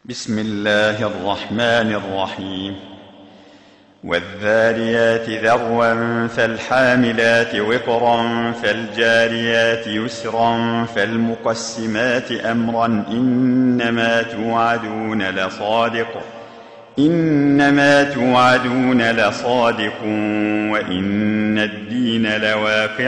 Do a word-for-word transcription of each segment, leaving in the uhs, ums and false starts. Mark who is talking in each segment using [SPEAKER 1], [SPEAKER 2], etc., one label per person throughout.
[SPEAKER 1] بسم الله الرحمن الرحيم والذاريات ذروا فالحاملات وقرا فالجاريات يسرا فالمقسمات أمرا إنما توعدون لصادق إنما توعدون لصادق وإن الدين لواقع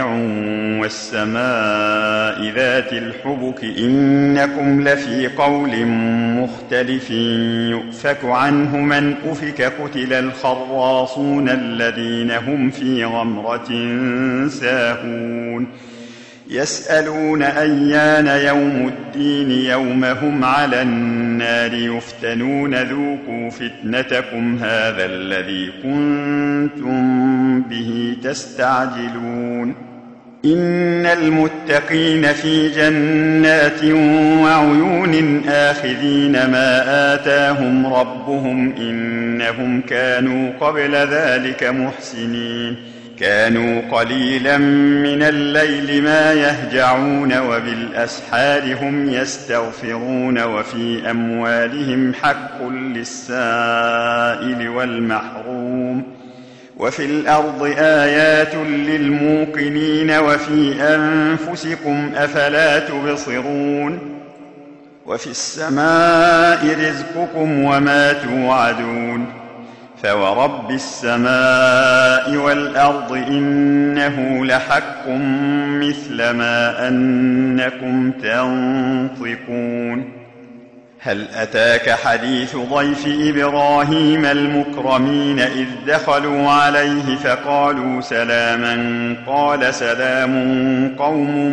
[SPEAKER 1] والسماء ذات الحبك إنكم لفي قول مختلف يؤفك عنه من أفك قتل الخراصون الذين هم في غمرة ساهون يسألون أيان يوم الدين يوم هم على النار يفتنون ذوقوا فتنتكم هذا الذي كنتم به تستعجلون إن المتقين في جنات وعيون آخذين ما آتاهم ربهم إنهم كانوا قبل ذلك محسنين كانوا قليلا من الليل ما يهجعون وبالأسحار هم يستغفرون وفي أموالهم حق للسائل والمحروم وفي الأرض آيات للموقنين وفي أنفسكم أفلا تبصرون وفي السماء رزقكم وما توعدون فورب السماء والأرض إنه لحق مثل ما أنكم تنطقون هل أتاك حديث ضيف إبراهيم المكرمين إذ دخلوا عليه فقالوا سلاما قال سلام قوم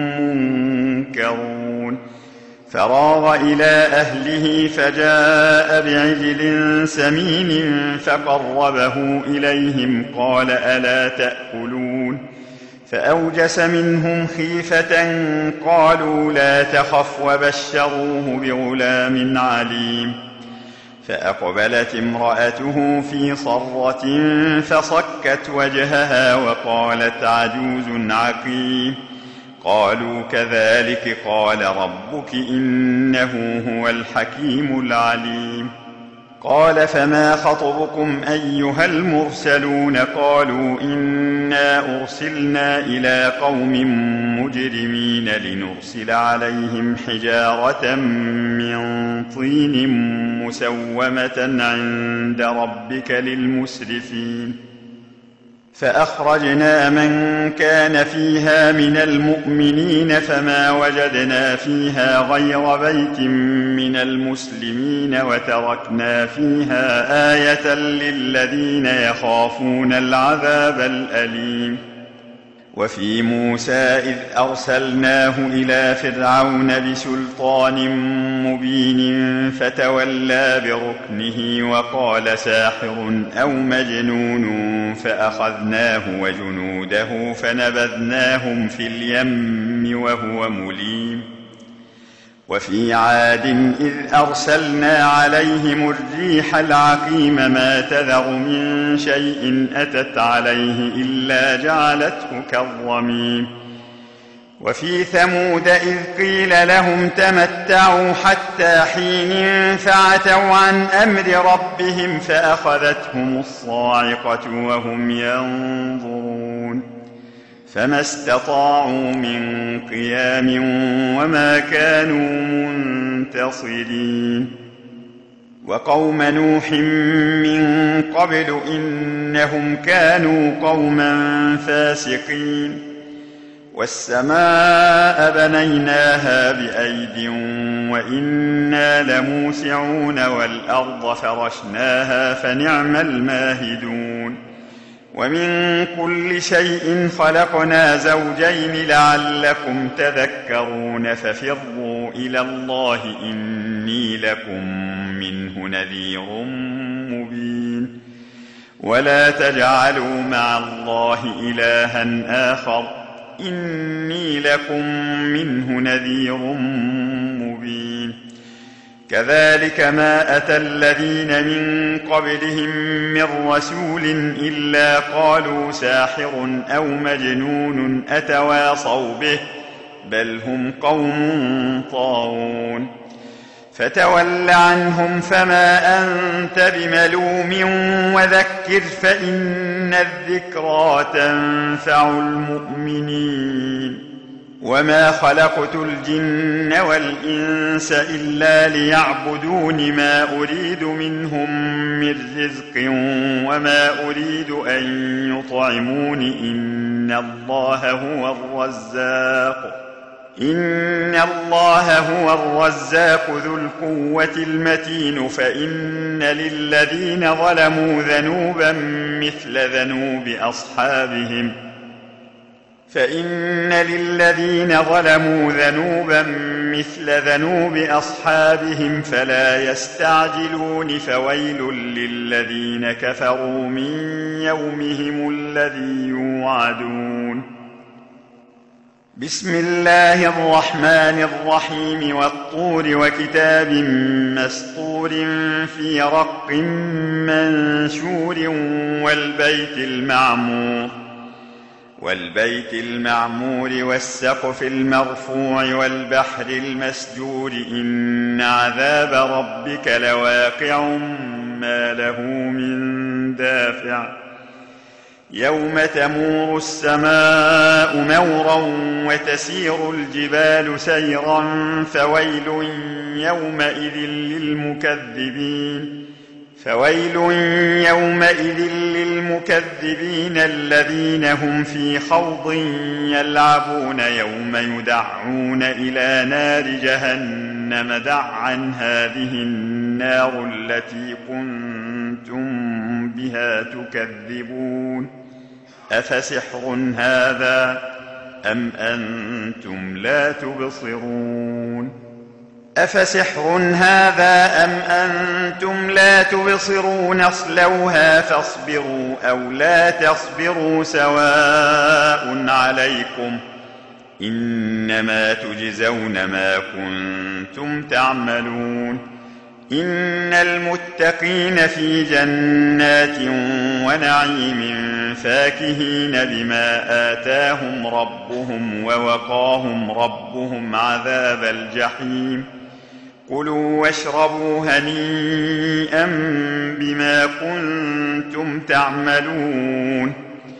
[SPEAKER 1] منكرون فراغ إلى أهله فجاء بعجل سمين فقربه إليهم قال ألا تأكلون فأوجس منهم خيفة قالوا لا تخف وبشروه بغلام عليم فأقبلت امرأته في صرة فصكت وجهها وقالت عجوز عقيم قالوا كذلك قال ربك إنه هو الحكيم العليم قال فما خطبكم أيها المرسلون قالوا إنا أرسلنا إلى قوم مجرمين لنرسل عليهم حجارة من طين مسومة عند ربك للمسرفين فأخرجنا من كان فيها من المؤمنين فما وجدنا فيها غير بيت من المسلمين وتركنا فيها آية للذين يخافون العذاب الأليم وفي موسى إذ أرسلناه إلى فرعون بسلطان مبين فتولى بركنه وقال ساحر أو مجنون فأخذناه وجنوده فنبذناهم في اليم وهو مليم وفي عاد إذ أرسلنا عليهم الريح العقيم ما تذر من شيء أتت عليه إلا جعلته كالرميم وفي ثمود إذ قيل لهم تمتعوا حتى حين فعتوا عن أمر ربهم فأخذتهم الصاعقة وهم ينظرون فما استطاعوا من قيام وما كانوا منتصرين وقوم نوح من قبل إنهم كانوا قوما فاسقين والسماء بنيناها بأيد وإنا لموسعون والأرض فرشناها فنعم الماهدون ومن كل شيء خلقنا زوجين لعلكم تذكرون ففروا إلى الله إني لكم منه نذير مبين ولا تجعلوا مع الله إلها آخر إني لكم منه نذير مبين كذلك ما أتى الذين من قبلهم من رسول إلا قالوا ساحر أو مجنون أتواصوا به بل هم قوم طاغون فتول عنهم فما أنت بملوم وذكر فإن الذكرى تنفع المؤمنين وما خلقت الجن والإنس إلا ليعبدون ما أريد منهم من رزق وما أريد أن يطعمون إن الله هو الرزاق إن الله هو الرزاق ذو القوة المتين فإن للذين ظلموا ذنوبا مثل ذنوب أصحابهم فإن للذين ظلموا ذنوبا مثل ذنوب أصحابهم فلا يستعجلون فويل للذين كفروا من يومهم الذي يوعدون بسم الله الرحمن الرحيم والطور وكتاب مسطور في رق منشور والبيت المعمور والبيت المعمور والسقف المرفوع والبحر المسجور إن عذاب ربك لواقع ما له من دافع يوم تمور السماء مورا وتسير الجبال سيرا فويل يومئذ للمكذبين فويل يومئذ للمكذبين الذين هم في خوض يلعبون يوم يدعون إلى نار جهنم دعا هذه النار التي كنتم بها تكذبون أفسحر هذا أم أنتم لا تبصرون أفسحر هذا أم أنتم لا تبصرون اصلوها فاصبروا أو لا تصبروا سواء عليكم إنما تجزون ما كنتم تعملون إن المتقين في جنات ونعيم فاكهين بما آتاهم ربهم ووقاهم ربهم عذاب الجحيم كلوا واشربوا هنيئا بما كنتم تعملون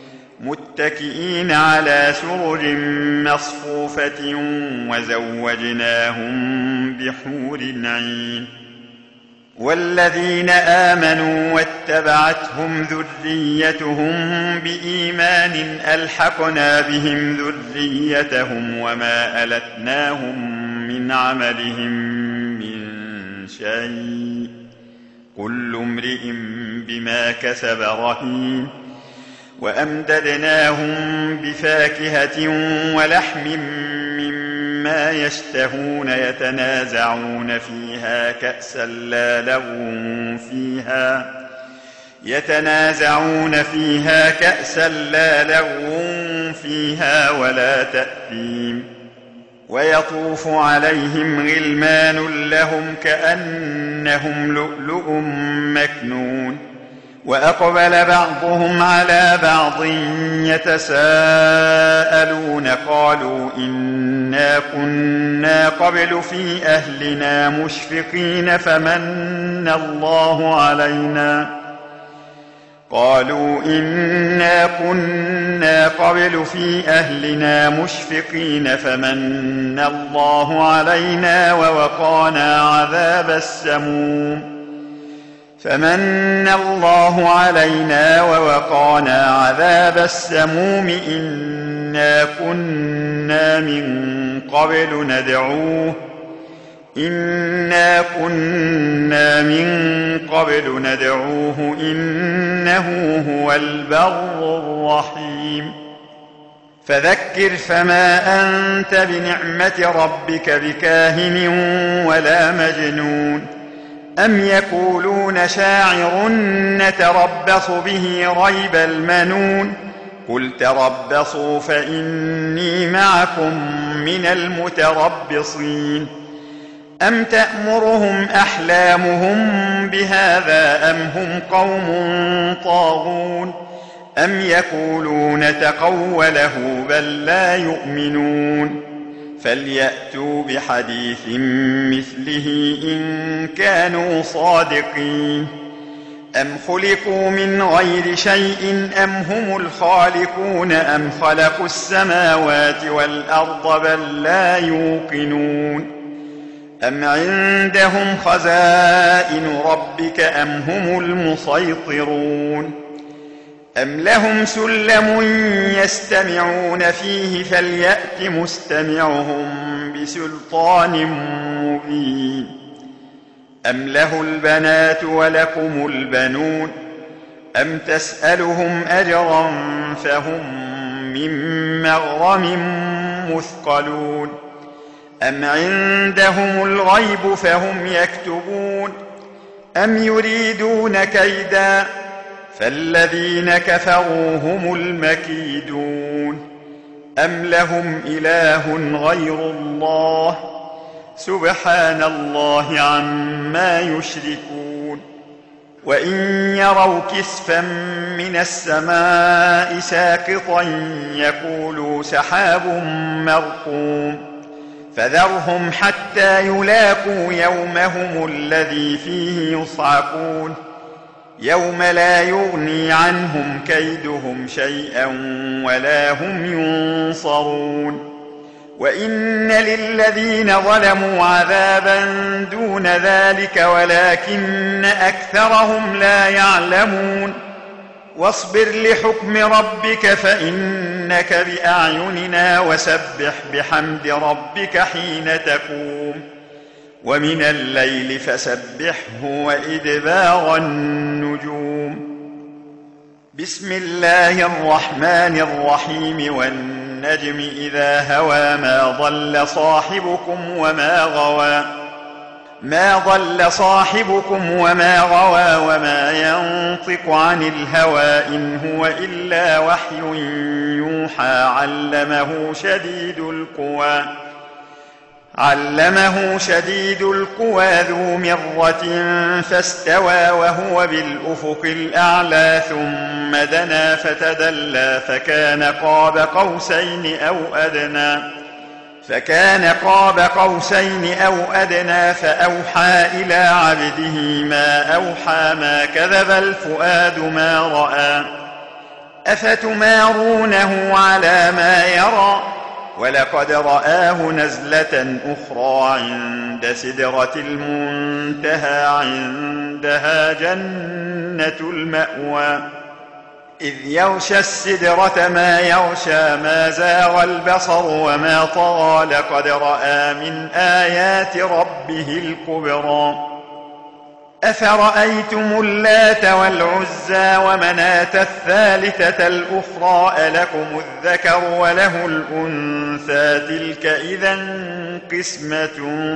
[SPEAKER 1] متكئين على سرر مصفوفة وزوجناهم بحور عين والذين آمنوا واتبعتهم ذريتهم بإيمان ألحقنا بهم ذريتهم وما ألتناهم من عملهم من شيء كل امرئ بما كسب رهين وأمددناهم بفاكهة ولحم مما يشتهون يتنازعون فيها كأسا لا لغو فيها يتنازعون فيها كأسا لا لغو فيها ولا تأثيم ويطوف عليهم غلمان لهم كأنهم لؤلؤ مكنون وأقبل بعضهم على بعض يتساءلون قالوا إنا كنا قبل في أهلنا مشفقين فمن الله علينا قالوا إنا كنا قبل في أهلنا مشفقين فمن الله علينا ووقانا عذاب السموم فمن الله علينا ووقانا عذاب السموم إنا كنا من قبل ندعوه إنا كنا من قبل ندعوه إنه هو البر الرحيم فذكر فما أنت بنعمة ربك بكاهن ولا مجنون أم يقولون شاعر نتربص به ريب المنون قل تربصوا فإني معكم من المتربصين أم تأمرهم أحلامهم بهذا أم هم قوم طاغون أم يقولون تقوله بل لا يؤمنون فليأتوا بحديث مثله إن كانوا صادقين. أم خلقوا من غير شيء أم هم الخالقون أم خلقوا السماوات والأرض بل لا يوقنون. أم عندهم خزائن ربك أم هم المسيطرون. أم لهم سلم يستمعون فيه فليأت مستمعهم بسلطان مبين. أم له البنات ولكم البنون أم تسألهم أجرا فهم من مغرم مثقلون. أم عندهم الغيب فهم يكتبون أم يريدون كيدا فالذين كفروا هم المكيدون. أم لهم إله غير الله سبحان الله عما يشركون. وإن يروا كسفا من السماء ساقطا يقولوا سحاب مرقوم فذرهم حتى يلاقوا يومهم الذي فيه يصعقون يوم لا يغني عنهم كيدهم شيئا ولا هم ينصرون. وإن للذين ظلموا عذابا دون ذلك ولكن أكثرهم لا يعلمون. واصبر لحكم ربك فإنك بأعيننا وسبح بحمد ربك حين تقوم ومن الليل فسبحه وإدبار النجوم. بسم الله الرحمن الرحيم والنجم إذا هوى ما ضل صاحبكم وما غوى ما ضل صاحبكم وما غوى وما ينطق عن الهوى إن هو إلا وحي يوحى علمه شديد القوى علمه شديد القوى ذو مرة فاستوى وهو بالأفق الأعلى ثم دنا فتدلى فكان قاب قوسين أو أدنى فكان قاب قوسين أو أدنى فأوحى إلى عبده ما أوحى ما كذب الفؤاد ما رأى أفتمارونه على ما يرى ولقد رآه نزلة أخرى عند سدرة المنتهى عندها جنة المأوى إذ يغشى السدرة ما يغشى ما زاغ البصر وما طغى لقد رأى من آيات ربه الكبرى أفرأيتم اللات والعزى ومناة الثالثة الأخرى ألكم الذكر وله الأنثى تلك إذا قسمة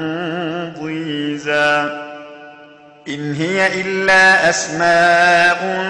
[SPEAKER 1] ضيزى إن هي إلا أسماء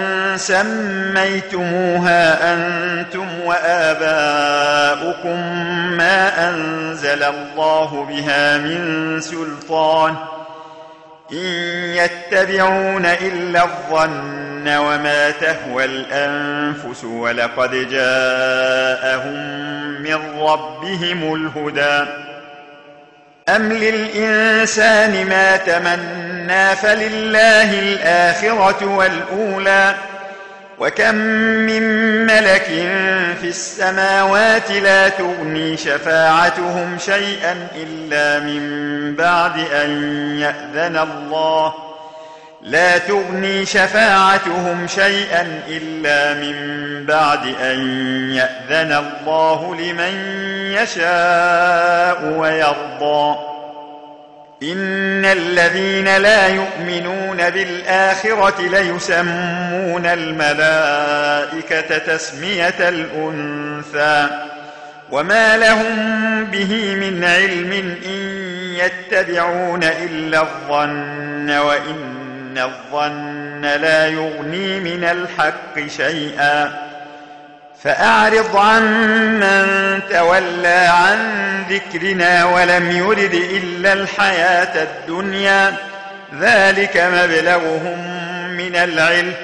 [SPEAKER 1] سميتموها أنتم وآباؤكم ما أنزل الله بها من سلطان إن يتبعون إلا الظن وما تهوى الأنفس ولقد جاءهم من ربهم الهدى أم للإنسان ما تمنى فلله الآخرة والأولى وكم من ملك في السماوات لا تغني شفاعتهم شيئا إلا من بعد أن يأذن الله لا تغني شفاعتهم شيئا إلا من بعد أن يأذن الله لمن يشاء ويرضى إن الذين لا يؤمنون بالآخرة ليسمون الملائكة تسمية الأنثى وما لهم به من علم إن يتبعون إلا الظن وإن الظن لا يغني من الحق شيئا فأعرض عن من تولى عن ذكرنا ولم يرد إلا الحياة الدنيا ذلك مبلغهم من العلم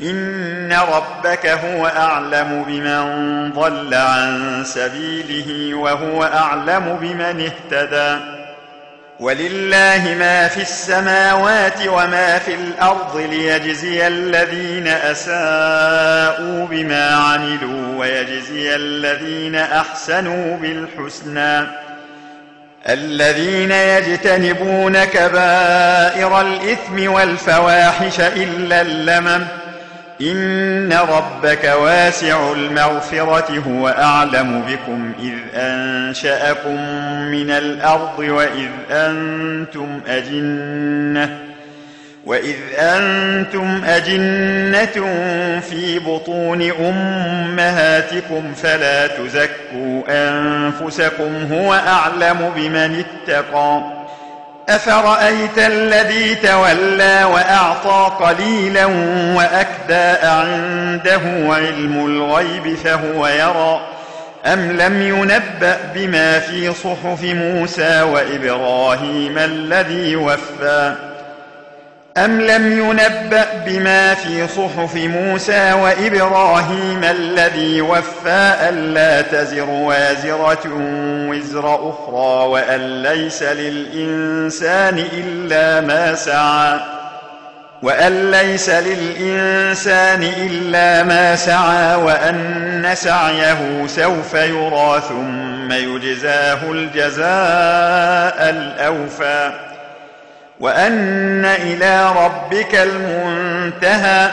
[SPEAKER 1] إن ربك هو أعلم بمن ضل عن سبيله وهو أعلم بمن اهتدى. ولله ما في السماوات وما في الأرض ليجزي الذين أساءوا بما عملوا ويجزي الذين أحسنوا بالحسنى. الذين يجتنبون كبائر الإثم والفواحش إلا اللمم إن ربك واسع المغفرة هو أعلم بكم إذ أنشأكم من الأرض وإذ أنتم أجنة وإذ أنتم أجنة في بطون أمهاتكم فلا تزكوا أنفسكم هو أعلم بمن اتقى. أفرأيت الذي تولى وأعطى قليلا وأكدى عنده علم الغيب فهو يرى أم لم ينبأ بما في صحف موسى وإبراهيم الذي وفى أم لم ينبأ بما في صحف موسى وإبراهيم الذي وفى ألا تزر وازرة وزر أخرى وأن ليس للإنسان إلا ما سعى وأن ليس للإنسان إلا ما سعى وأن سعيه سوف يرى ثم يجزاه الجزاء الأوفى وأن إلى ربك المنتهى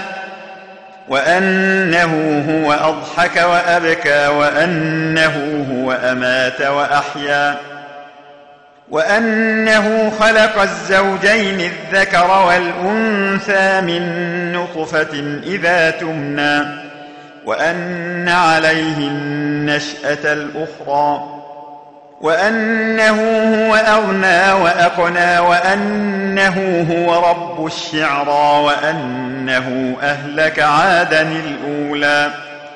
[SPEAKER 1] وأنه هو أضحك وأبكى وأنه هو أمات وأحيا وأنه خلق الزوجين الذكر والأنثى من نطفة إذا تمنى وأن عليه النشأة الأخرى وأنه هو أغنى وأقنى وأنه هو رب الشعرى وأنه أهلك عادا الأولى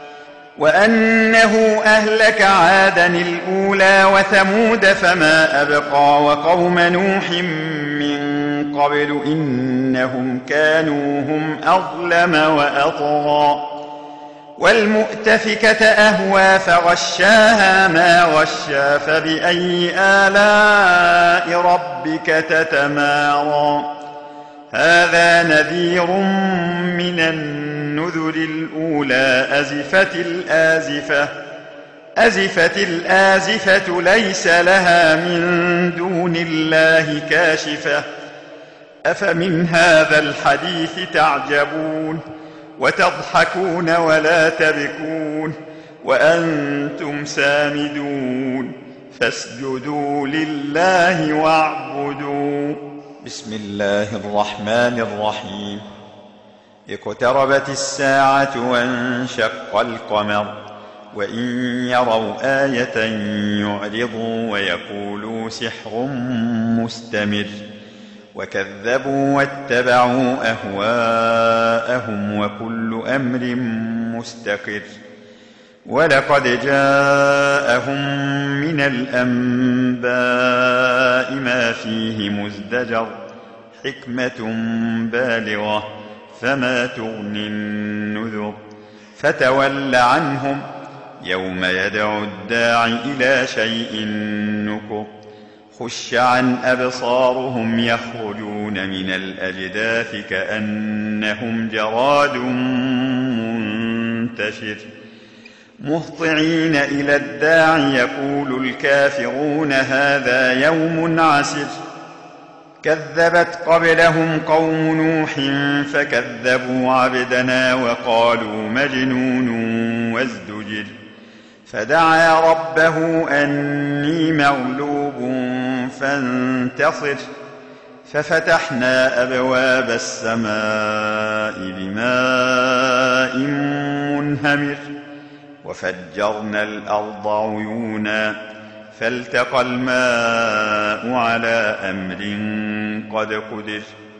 [SPEAKER 1] وأنه أهلك عادا الأولى وثمود فما أبقى وقوم نوح من قبل إنهم كانوا هم أظلم وأطغى والمؤتفكة أهوى فغشاها ما غشا فبأي آلاء ربك تتمارى. هذا نذير من النذر الأولى أزفت الآزفة أزفت الآزفة ليس لها من دون الله كاشفة أفمن هذا الحديث تعجبون وتضحكون ولا تبكون وأنتم سامدون فاسجدوا لله واعبدوا. بسم الله الرحمن الرحيم. اقتربت الساعة وانشق القمر وإن يروا آية يعرضوا ويقولوا سحر مستمر وكذبوا واتبعوا أهواءهم وكل أمر مستقر ولقد جاءهم من الأنباء ما فيه مزدجر حكمة بالغة فما تغني النذر فتول عنهم يوم يدعو الداعي إلى شيء نكر خش عن أبصارهم يخرجون من الأجداث كأنهم جراد منتشر مهطعين إلى الداع يقول الكافرون هذا يوم عسر كذبت قبلهم قوم نوح فكذبوا عبدنا وقالوا مجنون وازدجر فدعا ربه أني مغلوب فانتصر ففتحنا أبواب السماء بماء منهمر وفجرنا الأرض عيونا فالتقى الماء على أمر قد قدر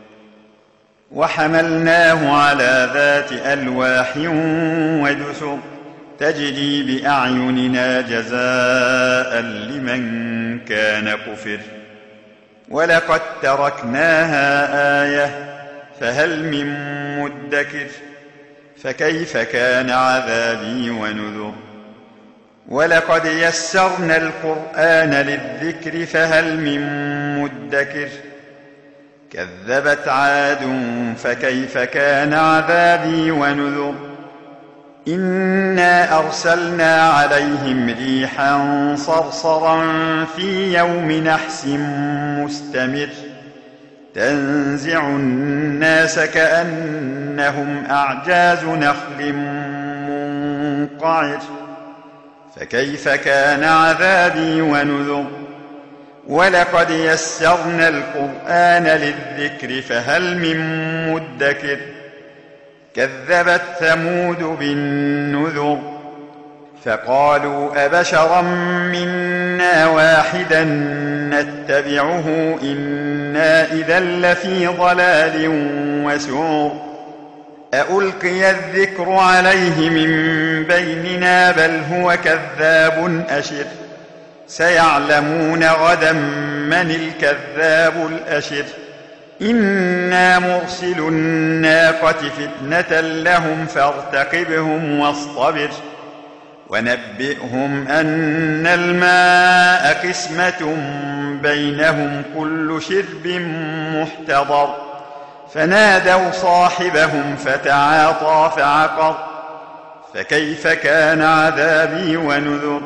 [SPEAKER 1] وحملناه على ذات ألواح ودسر تجري بأعيننا جزاء لمن كان كفر ولقد تركناها آية فهل من مدكر فكيف كان عذابي ونذر ولقد يسرنا القرآن للذكر فهل من مدكر كذبت عاد فكيف كان عذابي ونذر إنا أرسلنا عليهم ريحا صرصرا في يوم نحس مستمر تنزع الناس كأنهم أعجاز نخل منقعر فكيف كان عذابي ونذر ولقد يسرنا القرآن للذكر فهل من مدكر كذبت ثمود بالنذر فقالوا أبشرا منا واحدا نتبعه إنا إذا لفي ضلال وسعور أألقي الذكر عليه من بيننا بل هو كذاب أشر سيعلمون غدا من الكذاب الأشر إنا مرسل الناقة فتنة لهم فارتقبهم واصطبر ونبئهم أن الماء قسمة بينهم كل شرب محتضر فنادوا صاحبهم فتعاطى فعقر فكيف كان عذابي ونذر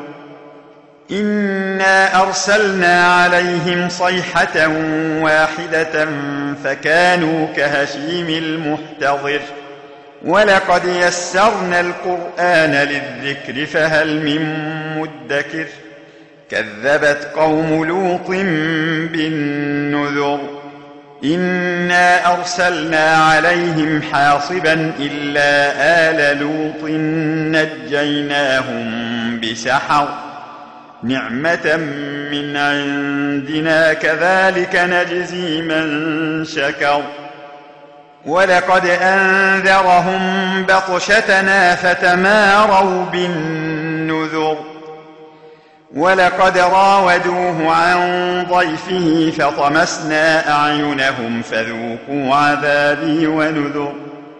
[SPEAKER 1] إنا أرسلنا عليهم صيحة واحدة فكانوا كهشيم المحتضر ولقد يسرنا القرآن للذكر فهل من مدكر كذبت قوم لوط بالنذر إنا أرسلنا عليهم حاصبا إلا آل لوط نجيناهم بسحر نعمة من عندنا كذلك نجزي من شكر ولقد أنذرهم بطشتنا فتماروا بالنذر ولقد راودوه عن ضيفه فطمسنا أعينهم فذوقوا عذابي ونذر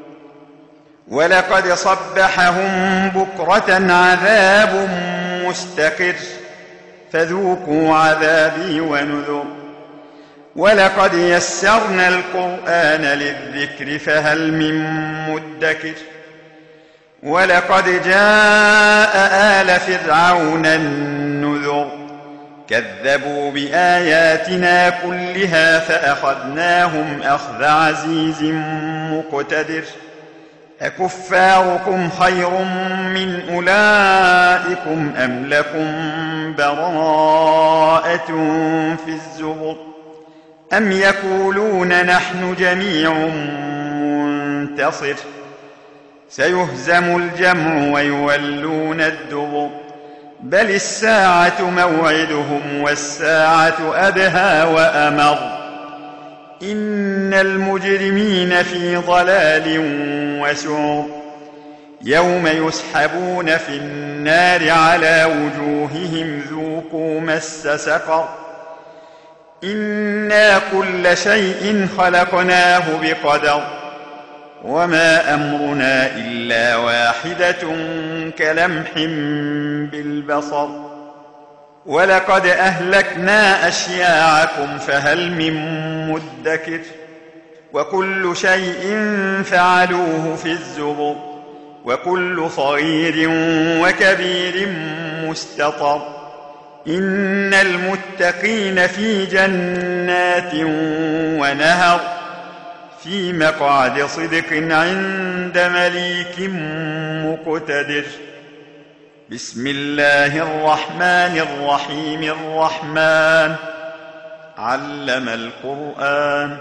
[SPEAKER 1] ولقد صبحهم بكرة عذاب مستقر فذوقوا عذابي ونذر ولقد يسرنا القرآن للذكر فهل من مدكر ولقد جاء آل فرعون النذر كذبوا بآياتنا كلها فأخذناهم أخذ عزيز مقتدر أكفاركم خير من أولئكم أم لكم براءة في الزبر أم يقولون نحن جميع منتصر سيهزم الجمع ويولون الدبر بل الساعة موعدهم والساعة أدهى وأمر إن المجرمين في ضلال وسعر يوم يسحبون في النار على وجوههم ذوقوا مس سقر إنا كل شيء خلقناه بقدر وما أمرنا إلا واحدة كلمح بالبصر ولقد أهلكنا أشياعكم فهل من مدكر وكل شيء فعلوه في الزبر وكل صغير وكبير مستطر إن المتقين في جنات ونهر في مقعد صدق عند مليك مقتدر بسم الله الرحمن الرحيم الرحمن علم القرآن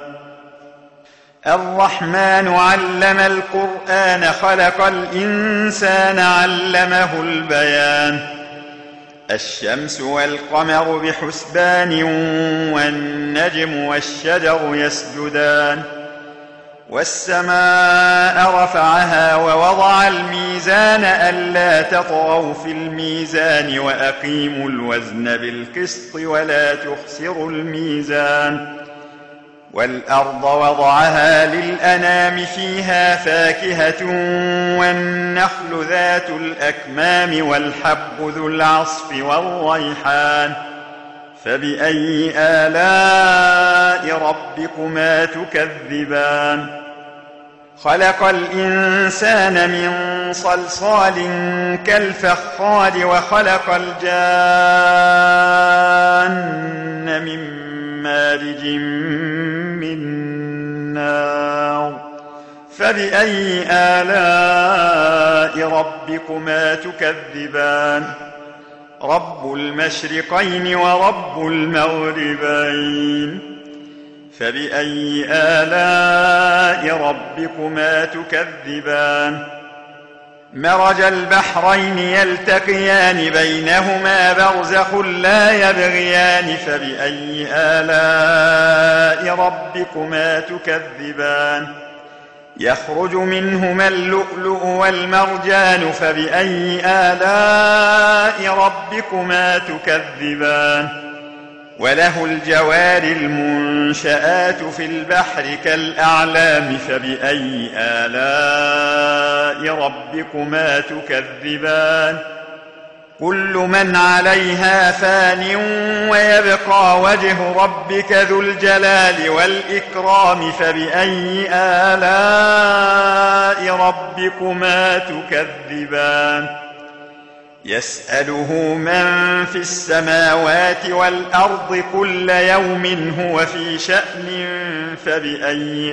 [SPEAKER 1] الرحمن علم القرآن خلق الإنسان علمه البيان الشمس والقمر بحسبان والنجم والشجر يسجدان والسماء رفعها ووضع الميزان ألا تطغوا في الميزان وأقيموا الوزن بالقسط ولا تخسروا الميزان والأرض وضعها للأنام فيها فاكهة والنخل ذات الأكمام والحب ذو العصف والريحان فبأي آلاء ربكما تكذبان خلق الإنسان من صلصال كالفخار وخلق الجان من مارج من نار فبأي آلاء ربكما تكذبان رب المشرقين ورب المغربين فبأي آلاء ربكما تكذبان مرج البحرين يلتقيان بينهما برزخ لا يبغيان فبأي آلاء ربكما تكذبان يخرج منهما اللؤلؤ والمرجان فبأي آلاء ربكما تكذبان وله الجوار المنشآت في البحر كالأعلام فبأي آلاء ربكما تكذبان كل من عليها فان ويبقى وجه ربك ذو الجلال والإكرام فبأي آلاء ربكما تكذبان يسأله من في السماوات والأرض كل يوم هو في شأن فبأي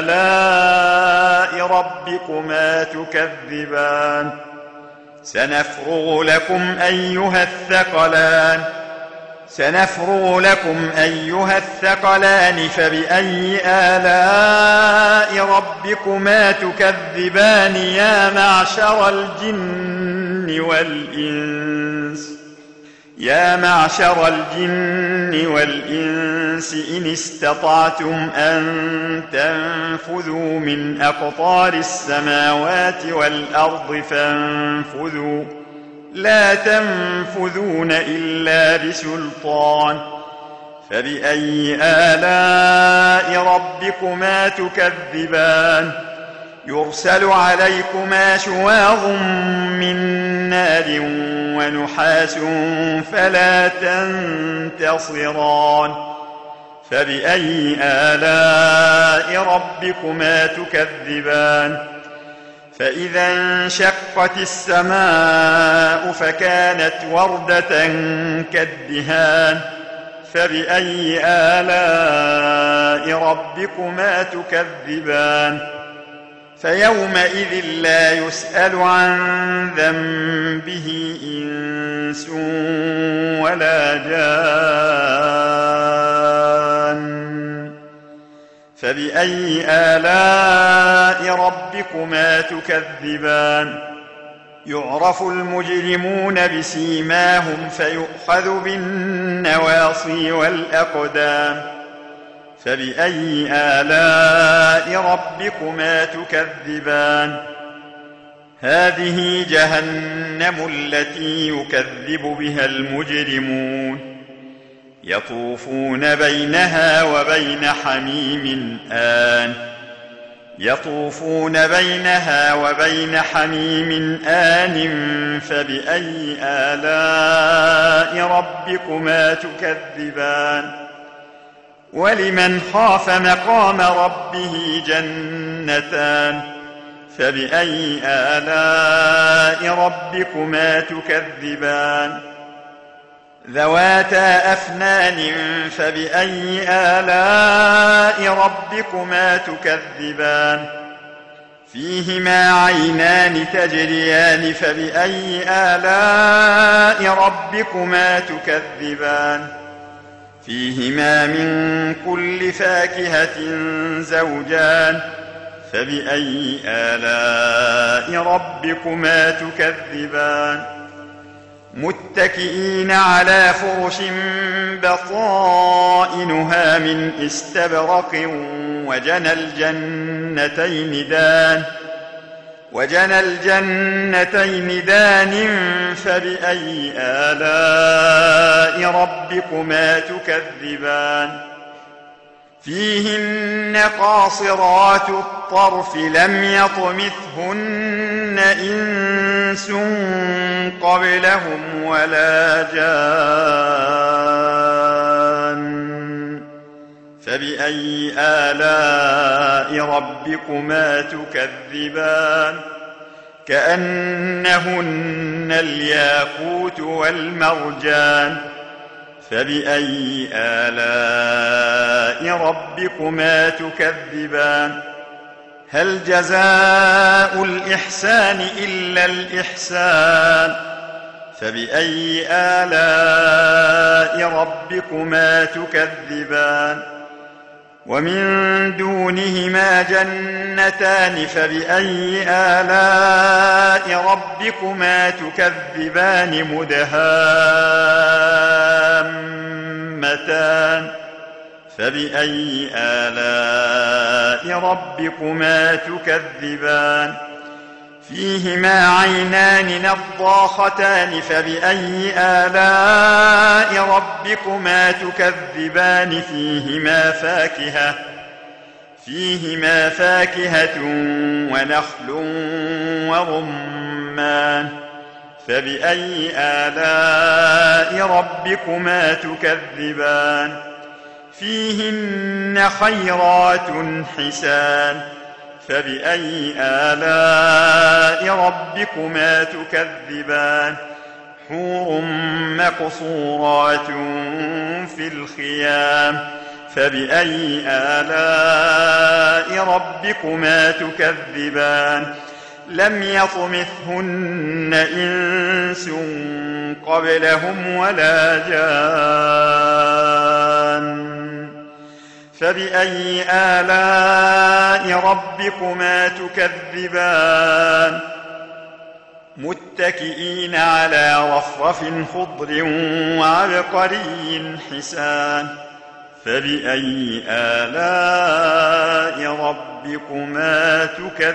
[SPEAKER 1] آلاء ربكما تكذبان سنفرغ لكم أيها الثقلان سنفرغ لكم أيها الثقلان فبأي آلاء ربكما تكذبان يا معشر الجن والإنس يا معشر الجن والإنس إن استطعتم أن تنفذوا من أقطار السماوات والأرض فانفذوا لا تنفذون إلا بسلطان فبأي آلاء ربكما تكذبان يرسل عليكما شواظ من نار ونحاس فلا تنتصران فبأي آلاء ربكما تكذبان فإذا انشقت السماء فكانت وردة كالدهان فبأي آلاء ربكما تكذبان فيومئذ لا يسأل عن ذنبه إنس ولا جان فبأي آلاء ربكما تكذبان يعرف المجرمون بسيماهم فيؤخذ بالنواصي والأقدام فبأي آلاء ربكما تكذبان هذه جهنم التي يكذب بها المجرمون يطوفون بينها وبين حميم آن يطوفون بينها وبين حميم آن فبأي آلاء ربكما تكذبان ولمن خاف مقام ربه جنتان فبأي آلاء ربكما تكذبان ذواتا أفنان فبأي آلاء ربكما تكذبان فيهما عينان تجريان فبأي آلاء ربكما تكذبان فيهما من كل فاكهة زوجان فبأي آلاء ربكما تكذبان متكئين على فرش بطائنها من استبرق وجنى الجنتين دان وجنى الجنتين دان فبأي آلاء ربكما تكذبان فيهن قاصرات الطرف لم يطمثهن إنس قبلهم ولا جان فبأي آلاء ربكما تكذبان كأنهن الياقوت والمرجان فبأي آلاء ربكما تكذبان هل جزاء الإحسان إلا الإحسان فبأي آلاء ربكما تكذبان ومن دونهما جنتان فبأي آلاء ربكما تكذبان مدهامتان فبأي آلاء ربكما تكذبان فيهما عينان نضاختان فبأي آلاء ربكما تكذبان فيهما فاكهة فيهما فاكهة ونخل ورمان فبأي آلاء ربكما تكذبان فيهن خيرات حسان فبأي آلاء ربكما تكذبان حور مقصورات في الخيام فبأي آلاء ربكما تكذبان لم يطمثهن إنس قبلهم ولا جان فبأي آلاء ربكما تكذبان متكئين على رفرف خضر وعبقري حسان فبأي آلاء ربكما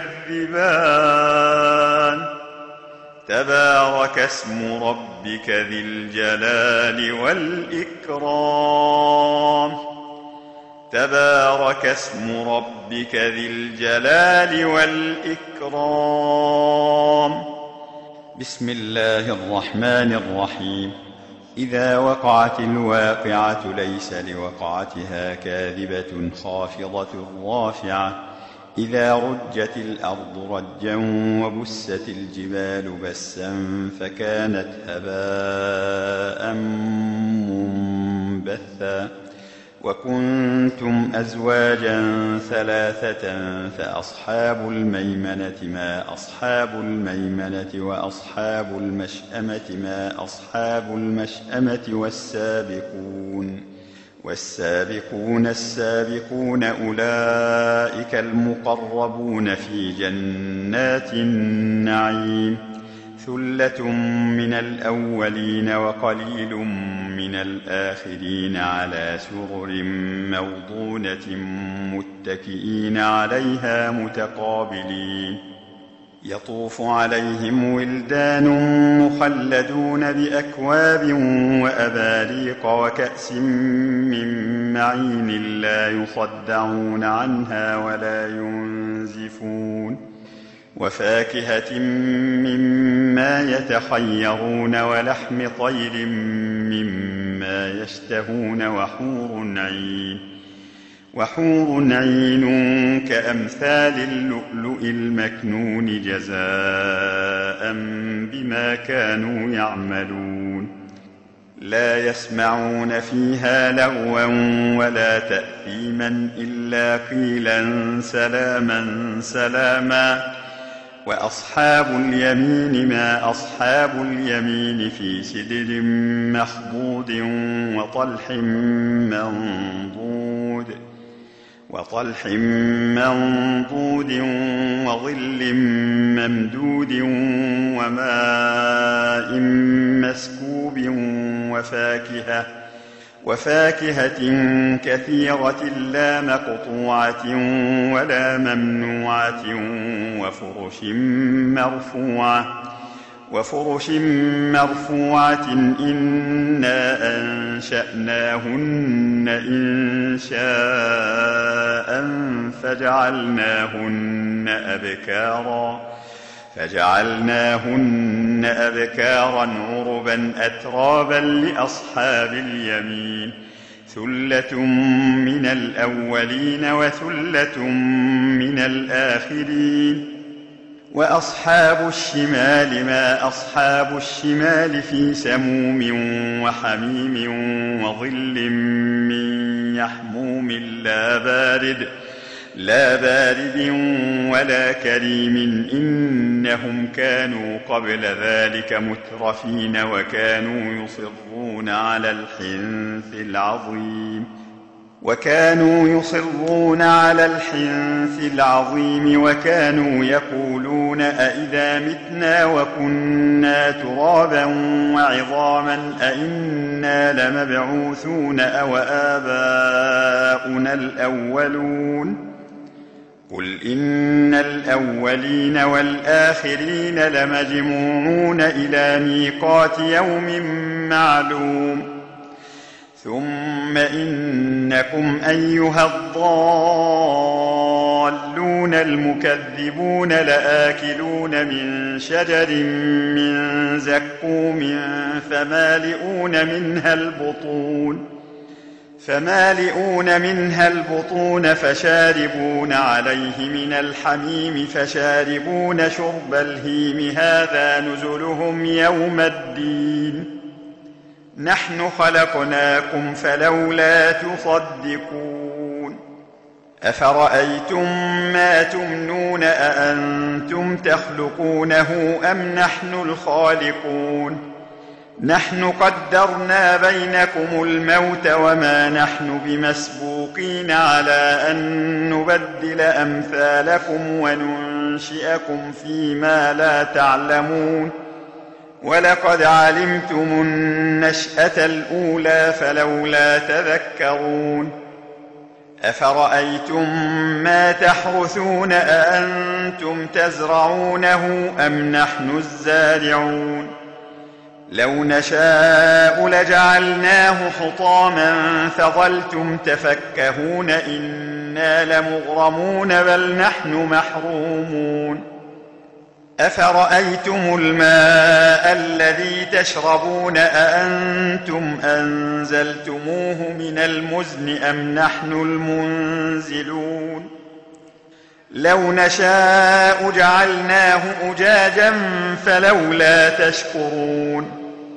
[SPEAKER 1] تكذبان تبارك اسم ربك ذي الجلال والإكرام تبارك اسم ربك ذي الجلال والإكرام بسم الله الرحمن الرحيم إذا وقعت الواقعة ليس لوقعتها كاذبة خافضة رافعة إذا رجت الأرض رجا وبست الجبال بسا فكانت هباء منبثا وكنتم أزواجا ثلاثة فأصحاب الميمنة ما أصحاب الميمنة وأصحاب المشأمة ما أصحاب المشأمة والسابقون والسابقون السابقون أولئك المقربون في جنات النعيم ثلة من الأولين وقليل من الآخرين على سرر موضونة متكئين عليها متقابلين يطوف عليهم ولدان مخلدون بأكواب وأباريق وكأس من معين لا يصدعون عنها ولا ينزفون وفاكهة مما يتخيرون ولحم طير مما يشتهون وحور عين وحور عين كأمثال اللؤلؤ المكنون جزاء بما كانوا يعملون لا يسمعون فيها لغوا ولا تأثيما إلا قيلا سلاما سلاما وأصحاب اليمين ما أصحاب اليمين في سدر مخضود وطلح منضود وطلح منضود وظل ممدود وماء مسكوب وفاكهة وفاكهة كثيرة لا مقطوعة ولا ممنوعة وفرش مرفوعة وفرش مرفوعة إنا أنشأناهن إنشاء فجعلناهن أبكارا فجعلناهن أبكارا عربا أترابا لأصحاب اليمين ثلة من الأولين وثلة من الآخرين وأصحاب الشمال ما أصحاب الشمال في سموم وحميم وظل من يحموم لا بارد لا بارد ولا كريم إنهم كانوا قبل ذلك مترفين وكانوا يصرون على الحنث العظيم وكانوا يصرون على الحنث العظيم وكانوا يقولون أئذا متنا وكنا ترابا وعظاما أئنا لمبعوثون أو آباؤنا الأولون قل إن الأولين والآخرين لمجموعون إلى ميقات يوم معلوم ثم إنكم أيها الضالون المكذبون لآكلون من شجر من زقوم فمالئون منها البطون فمالئون منها البطون فشاربون عليه من الحميم فشاربون شرب الهيم هذا نزلهم يوم الدين نحن خلقناكم فلولا تصدقون أفرأيتم ما تمنون أأنتم تخلقونه أم نحن الخالقون نحن قدرنا بينكم الموت وما نحن بمسبوقين على أن نبدل أمثالكم وننشئكم فيما لا تعلمون ولقد علمتم النشأة الأولى فلولا تذكرون أفرأيتم ما تحرثون أأنتم تزرعونه أم نحن الزارعون لو نشاء لجعلناه حطاما فظلتم تفكهون إنا لمغرمون بل نحن محرومون أفرأيتم الماء الذي تشربون أأنتم أنزلتموه من المزن أم نحن المنزلون لو نشاء جعلناه أجاجا فلولا تشكرون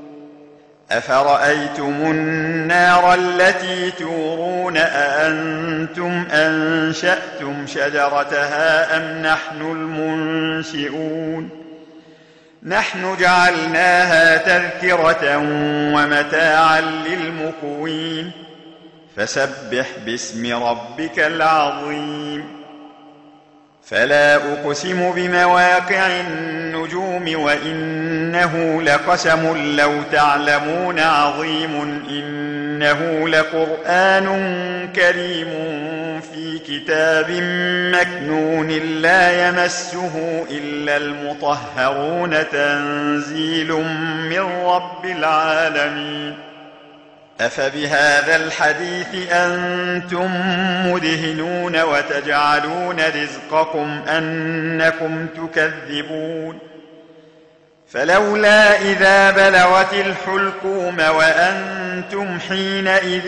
[SPEAKER 1] أفرأيتم النار التي تورون أأنتم أنشأتم شجرتها أم نحن المنشئون نحن جعلناها تذكرة ومتاعا للمقوين فسبح باسم ربك العظيم فلا أقسم بمواقع النجوم وإنه لقسم لو تعلمون عظيم إنه لقرآن كريم في كتاب مكنون لا يمسه إلا المطهرون تنزيل من رب العالمين أفبهذا الحديث أنتم مدهنون وتجعلون رزقكم أنكم تكذبون فلولا إذا بلغت الحلقوم وأنتم حينئذ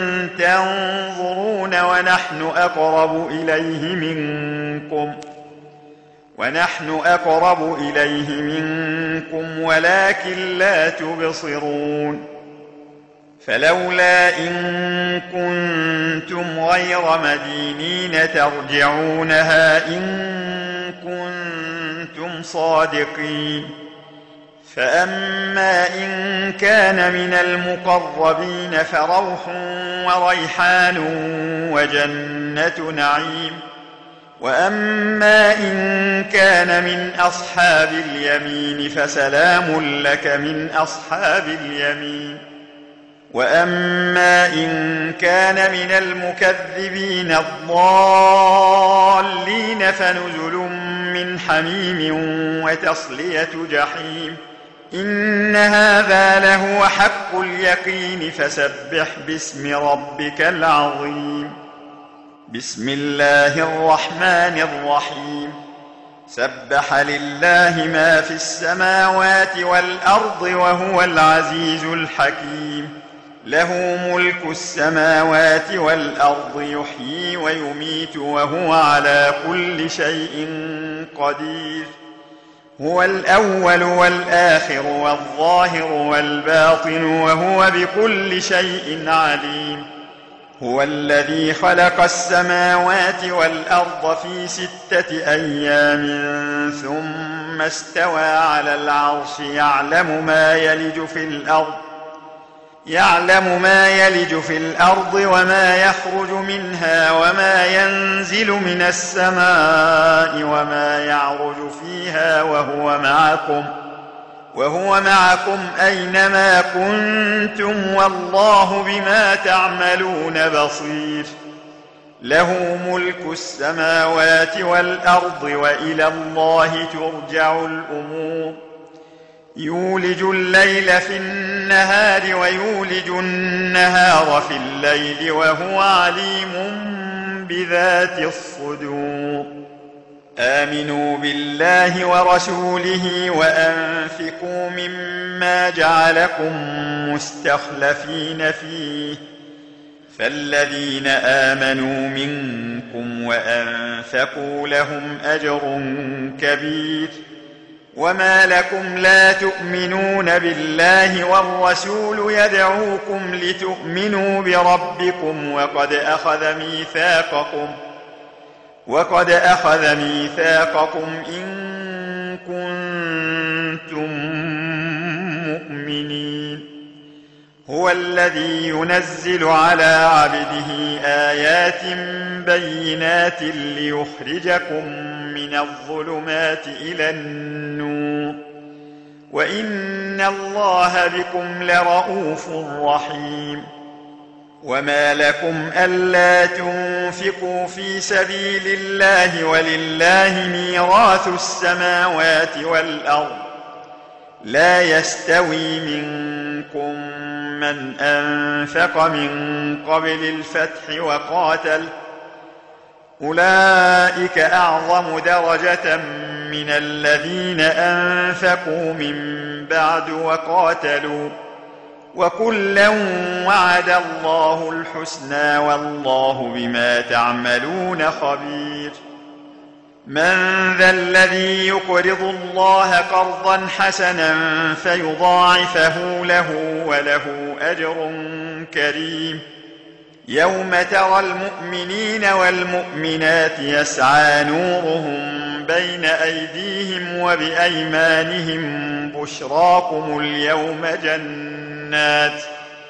[SPEAKER 1] تنظرون ونحن أقرب إليه منكم ونحن أقرب إليه منكم ولكن لا تبصرون فلولا إن كنتم غير مدينين ترجعونها إن كنتم صادقين فأما إن كان من المقربين فروح وريحان وجنة نعيم وأما إن كان من أصحاب اليمين فسلام لك من أصحاب اليمين وأما إن كان من المكذبين الضالين فنزل من حميم وتصلية جحيم إن هذا لهو حق اليقين فسبح باسم ربك العظيم. بسم الله الرحمن الرحيم. سبح لله ما في السماوات والأرض وهو العزيز الحكيم. له ملك السماوات والأرض يحيي ويميت وهو على كل شيء قدير. هو الأول والآخر والظاهر والباطن وهو بكل شيء عليم. هو الذي خلق السماوات والأرض في ستة أيام ثم استوى على العرش يعلم ما يلج في الأرض يعلم ما يلج في الأرض وما يخرج منها وما ينزل من السماء وما يعرج فيها وهو معكم وهو معكم أينما كنتم والله بما تعملون بصير. له ملك السماوات والأرض وإلى الله ترجع الأمور. يولج الليل في النهار ويولج النهار في الليل وهو عليم بذات الصدور. آمنوا بالله ورسوله وأنفقوا مما جعلكم مستخلفين فيه فالذين آمنوا منكم وأنفقوا لهم أجر كبير. وما لكم لا تؤمنون بالله والرسول يدعوكم لتؤمنوا بربكم وقد أخذ ميثاقكم وقد أخذ ميثاقكم إن كنتم مؤمنين. هو الذي ينزل على عبده آيات بينات ليخرجكم من الظلمات إلى النور وإن الله بكم لرءوف رحيم. وما لكم ألا تنفقوا في سبيل الله ولله ميراث السماوات والأرض لا يستوي منكم من أنفق من قبل الفتح وقاتل أولئك أعظم درجة من الذين أنفقوا من بعد وقاتلوا وكلا وعد الله الحسنى والله بما تعملون خبير. من ذا الذي يقرض الله قرضا حسنا فيضاعفه له وله أجر كريم. يوم ترى المؤمنين والمؤمنات يسعى نورهم بين أيديهم وبأيمانهم بشراكم اليوم جنات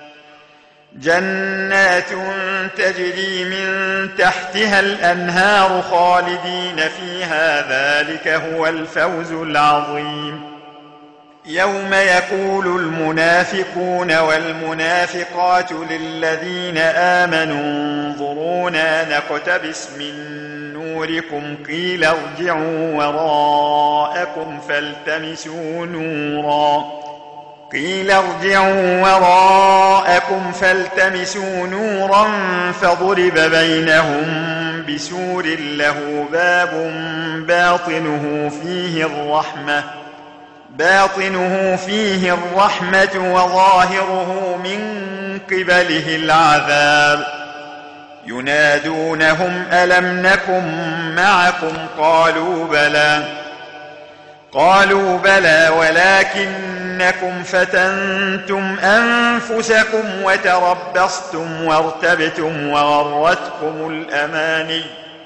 [SPEAKER 1] جنات تجري من تحتها الأنهار خالدين فيها ذلك هو الفوز العظيم. يوم يقول المنافقون والمنافقات للذين آمنوا انظرونا نقتبس من نوركم قيل ارجعوا وراءكم فالتمسوا نورا قيل ارجعوا وراءكم فالتمسوا نورا فضرب بينهم بسور له باب باطنه فيه الرحمة باطنه فيه الرحمة وظاهره من قبله العذاب. ينادونهم ألم نكن معكم قالوا بلى قالوا بلى ولكنكم فتنتم أنفسكم وتربصتم وارتبتم وغرتكم الأماني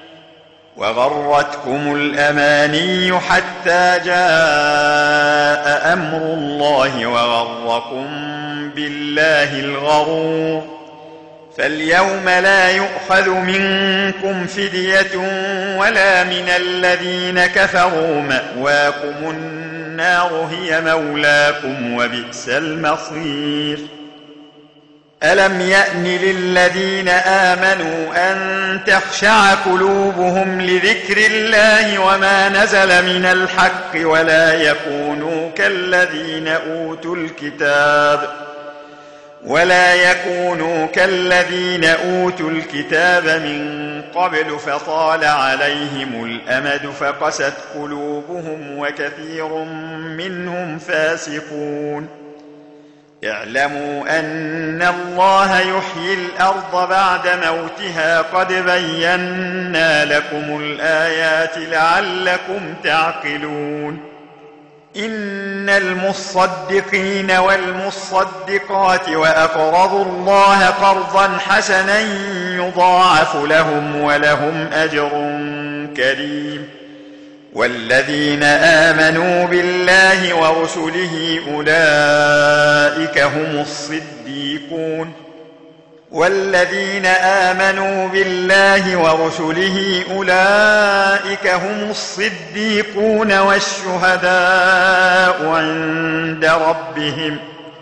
[SPEAKER 1] وغرتكم الأماني حتى جاء أمر الله وغركم بالله الغرور. فاليوم لا يؤخذ منكم فدية ولا من الذين كفروا مأواكم النار هي مولاكم وبئس المصير. ألم يأن للذين آمنوا أن تخشع قلوبهم لذكر الله وما نزل من الحق ولا يكونوا كالذين أوتوا الكتاب ولا يكونوا كالذين أوتوا الكتاب من قبل فطال عليهم الأمد فقست قلوبهم وكثير منهم فاسقون اعلموا أن الله يحيي الأرض بعد موتها قد بينا لكم الآيات لعلكم تعقلون إن المصدقين والمصدقات وأقرضوا الله قرضا حسنا يضاعف لهم ولهم أجر كريم والذين آمنوا بالله ورسله أولئك هم الصديقون والذين آمنوا بالله ورسله أولئك هم الصديقون والشهداء عند ربهم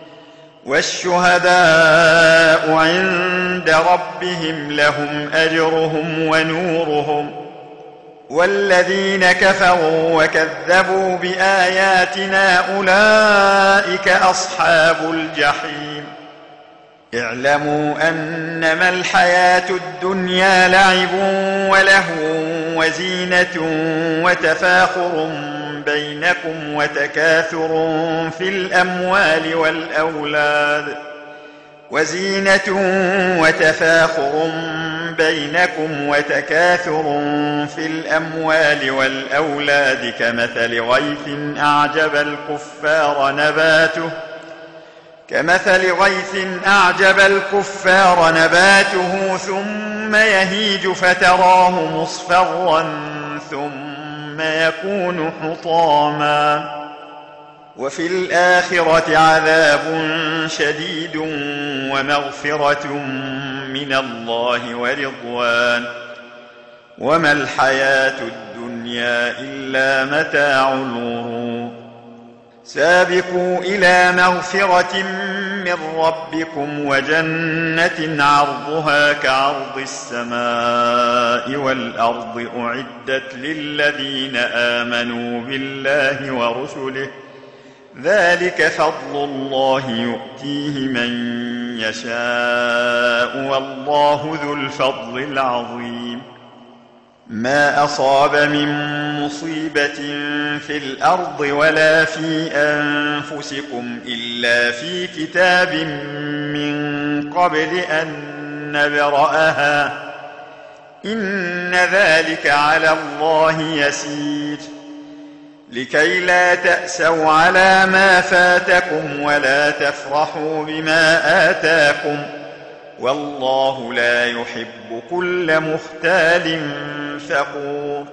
[SPEAKER 1] والشهداء عند ربهم لهم أجرهم ونورهم والذين كفروا وكذبوا بآياتنا أولئك أصحاب الجحيم اعلموا أنما الحياة الدنيا لعب ولهو وزينة وتفاخر بينكم وتكاثر في الأموال والأولاد وزينة وتفاخر بينكم وتكاثر في الأموال والأولاد كمثل غيث أعجب الكفار نباته كمثل غيث أعجب الكفار نباته ثم يهيج فتراه مصفرا ثم يكون حطاما وفي الآخرة عذاب شديد ومغفرة من الله ورضوان وما الحياة الدنيا إلا متاع الغرور سابقوا إلى مغفرة من ربكم وجنة عرضها كعرض السماء والأرض أعدت للذين آمنوا بالله ورسله ذلك فضل الله يؤتيه من يشاء والله ذو الفضل العظيم ما أصاب من مصيبة في الأرض ولا في أنفسكم إلا في كتاب من قبل أن نبرأها إن ذلك على الله يسير لكي لا تأسوا على ما فاتكم ولا تفرحوا بما آتاكم والله لا يحب كل مختال فخور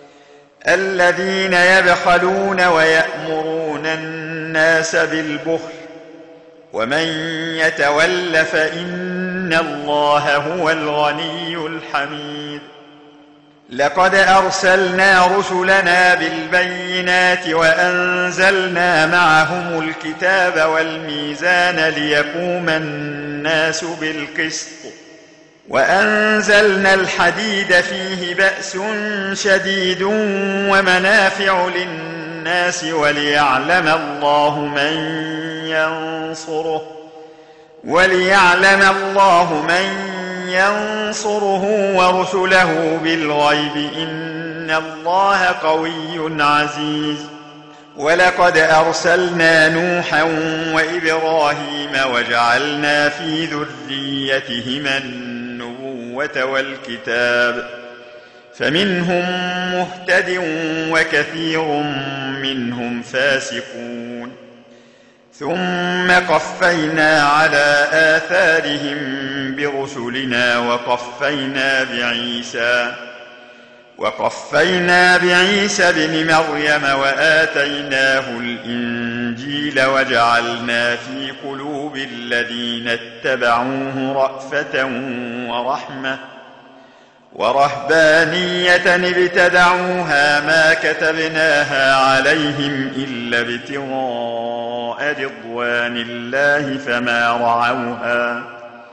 [SPEAKER 1] الذين يبخلون ويأمرون الناس بالبخل ومن يتول فإن الله هو الغني الحميد لقد أرسلنا رسلنا بالبينات وأنزلنا معهم الكتاب والميزان ليقوم الناس بالقسط وأنزلنا الحديد فيه بأس شديد ومنافع للناس وليعلم الله من ينصره وليعلم الله من ينصره ورسله بالغيب إن الله قوي عزيز ولقد أرسلنا نوحا وإبراهيم وجعلنا في ذريتهما النبوة والكتاب فمنهم مهتد وكثير منهم فاسقون ثم قفينا على آثارهم برسلنا وقفينا بعيسى وقفينا بعيسى بن مريم وآتيناه الإنجيل وجعلنا في قلوب الذين اتبعوه رأفة ورحمة ورهبانية ابتدعوها ما كتبناها عليهم إلا ابتغاء رضوان الله فما رعوها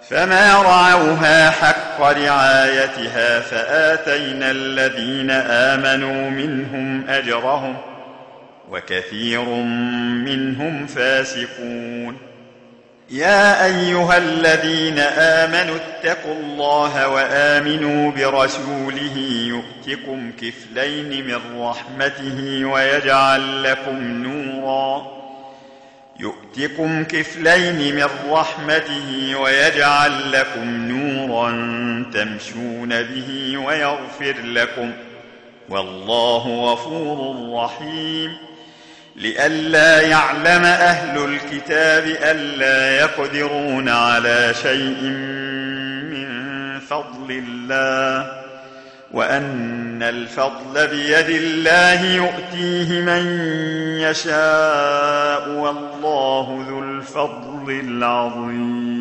[SPEAKER 1] فما رعوها حق رعايتها فآتينا الذين آمنوا منهم أجرهم وكثير منهم فاسقون. يا أيها الذين آمنوا اتقوا الله وآمنوا برسوله يؤتكم كفلين من رحمته ويجعل لكم نورا يؤتكم كفلين من رحمته ويجعل لكم نورا تمشون به ويغفر لكم والله غفور رحيم. لئلا يعلم أهل الكتاب ألا يقدرون على شيء من فضل الله وأن الفضل بيد الله يؤتيه من يشاء والله ذو الفضل العظيم.